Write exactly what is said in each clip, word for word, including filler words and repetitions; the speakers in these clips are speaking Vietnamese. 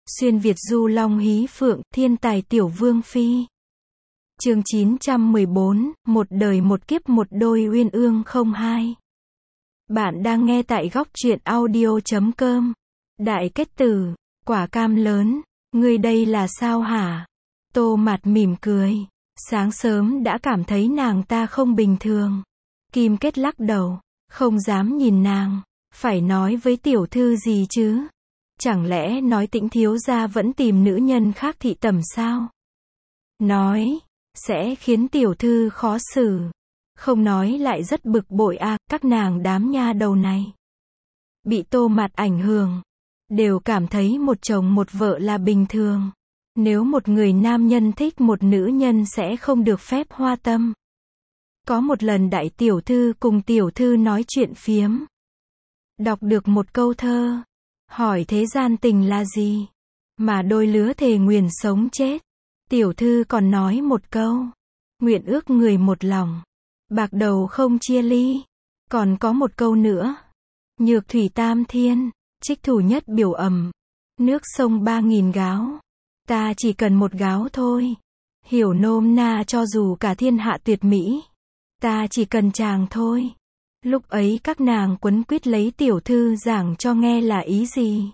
Xuyên Việt du long hí phượng, thiên tài tiểu vương phi. Chương chín trăm mười bốn, một đời một kiếp một đôi uyên ương không hai. Bạn đang nghe tại góc truyện audio chấm com. Đại kết tử, quả cam lớn, ngươi đây là sao hả? Tô Mạt mỉm cười, sáng sớm đã cảm thấy nàng ta không bình thường. Kim Kết lắc đầu, không dám nhìn nàng, phải nói với tiểu thư gì chứ? Chẳng lẽ nói Tĩnh thiếu gia vẫn tìm nữ nhân khác thị tẩm sao? Nói, sẽ khiến tiểu thư khó xử. Không nói lại rất bực bội à, các nàng đám nha đầu này. Bị Tô Mạt ảnh hưởng, đều cảm thấy một chồng một vợ là bình thường. Nếu một người nam nhân thích một nữ nhân sẽ không được phép hoa tâm. Có một lần đại tiểu thư cùng tiểu thư nói chuyện phiếm. Đọc được một câu thơ. Hỏi thế gian tình là gì? Mà đôi lứa thề nguyền sống chết. Tiểu thư còn nói một câu. Nguyện ước người một lòng. Bạc đầu không chia ly. Còn có một câu nữa. Nhược thủy tam thiên. Trích thủ nhất biểu ẩm. Nước sông ba nghìn gáo. Ta chỉ cần một gáo thôi. Hiểu nôm na cho dù cả thiên hạ tuyệt mỹ. Ta chỉ cần chàng thôi. Lúc ấy các nàng quấn quýt lấy tiểu thư giảng cho nghe là ý gì.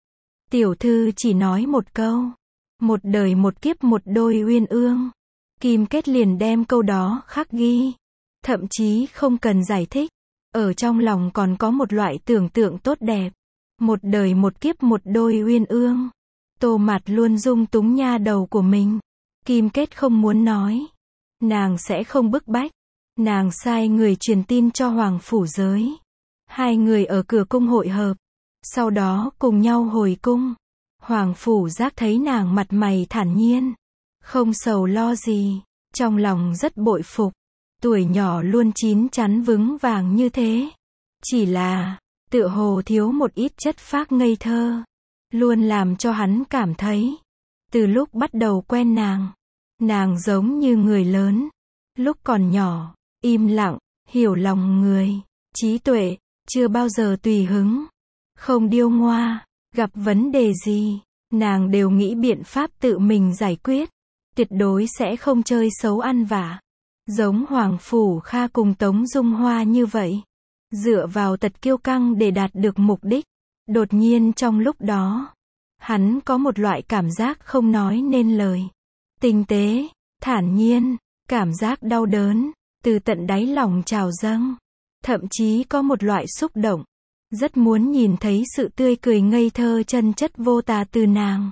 Tiểu thư chỉ nói một câu. Một đời một kiếp một đôi uyên ương. Kim Kết liền đem câu đó khắc ghi. Thậm chí không cần giải thích. Ở trong lòng còn có một loại tưởng tượng tốt đẹp. Một đời một kiếp một đôi uyên ương. Tô Mạt luôn dung túng nha đầu của mình. Kim Kết không muốn nói. Nàng sẽ không bức bách. Nàng sai người truyền tin cho Hoàng Phủ Giới. Hai người ở cửa cung hội hợp. Sau đó cùng nhau hồi cung. Hoàng Phủ Giác thấy nàng mặt mày thản nhiên. Không sầu lo gì. Trong lòng rất bội phục. Tuổi nhỏ luôn chín chắn vững vàng như thế. Chỉ là, tựa hồ thiếu một ít chất phác ngây thơ. Luôn làm cho hắn cảm thấy. Từ lúc bắt đầu quen nàng. Nàng giống như người lớn. Lúc còn nhỏ. Im lặng, hiểu lòng người, trí tuệ, chưa bao giờ tùy hứng, không điêu ngoa, gặp vấn đề gì, nàng đều nghĩ biện pháp tự mình giải quyết, tuyệt đối sẽ không chơi xấu ăn vạ, giống Hoàng Phủ Kha cùng Tống Dung Hoa như vậy, dựa vào tật kiêu căng để đạt được mục đích. Đột nhiên trong lúc đó, hắn có một loại cảm giác không nói nên lời, tinh tế, thản nhiên, cảm giác đau đớn. Từ tận đáy lòng trào dâng. Thậm chí có một loại xúc động. Rất muốn nhìn thấy sự tươi cười ngây thơ chân chất vô tà từ nàng.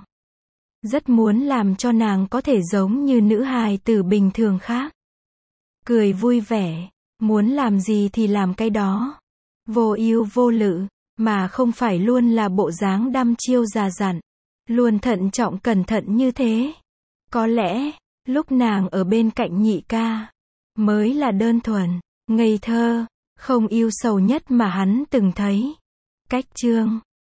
Rất muốn làm cho nàng có thể giống như nữ hài tử bình thường khác. Cười vui vẻ. Muốn làm gì thì làm cái đó. Vô ưu vô lự. Mà không phải luôn là bộ dáng đăm chiêu già dặn. Luôn thận trọng cẩn thận như thế. Có lẽ, lúc nàng ở bên cạnh nhị ca. Mới là đơn thuần, ngây thơ, không yêu sầu nhất mà hắn từng thấy. Cách chương